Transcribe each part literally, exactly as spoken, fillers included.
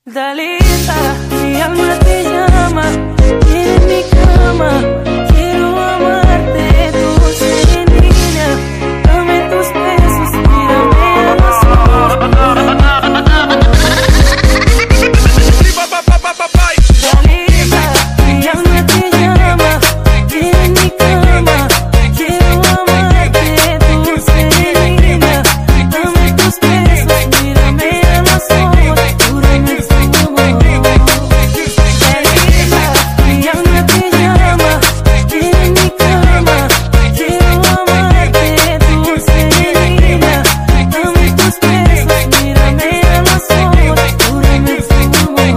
Dalita, mi alma te llama, en mi cama, quiero amarte, dulce niña, dame tus besos, mírame a los ojos. Dalita, mi alma te llama, en mi cama, quiero amarte, dulce niña, dame tus besos, mírame a los ojos, júrame tu amor. Dalita, mi alma te llama, en mi cama, quiero amarte, dulce niña, dame tus besos, mírame a los ojos, júrame tu amor.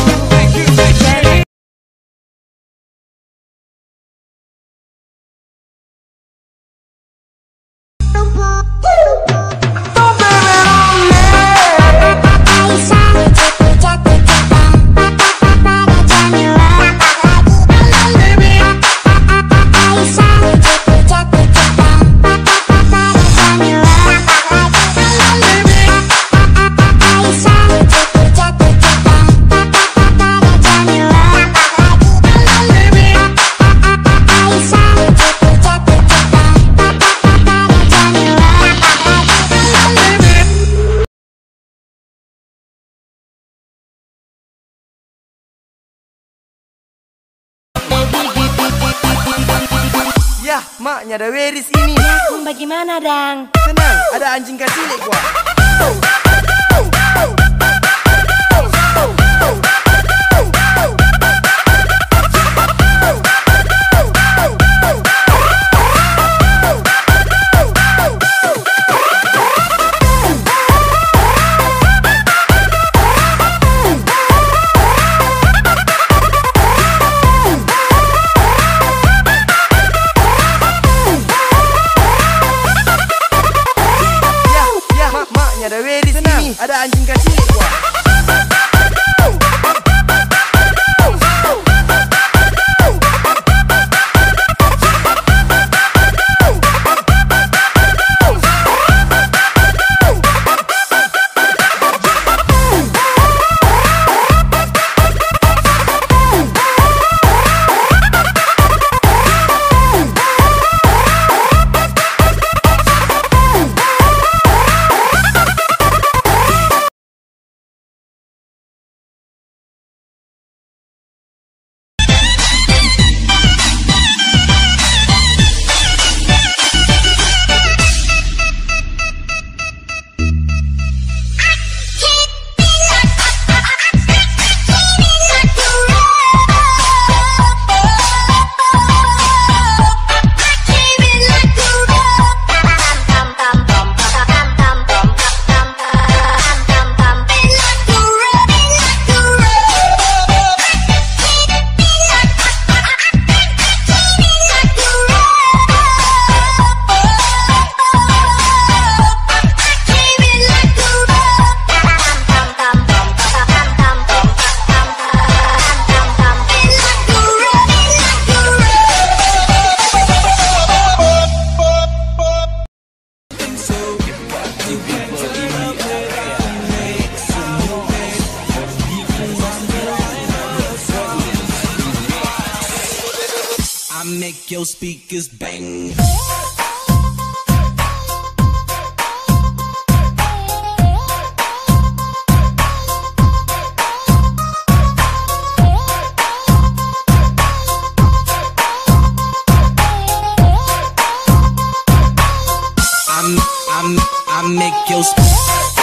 Yah, maknya ada Weris ini. Ya, bagaimana, Dang? Tenang, ada anjing kasilik gua. Ada Weris ini, ada anjing kasilik gua. Make your speakers bang. I'm, I'm, I make your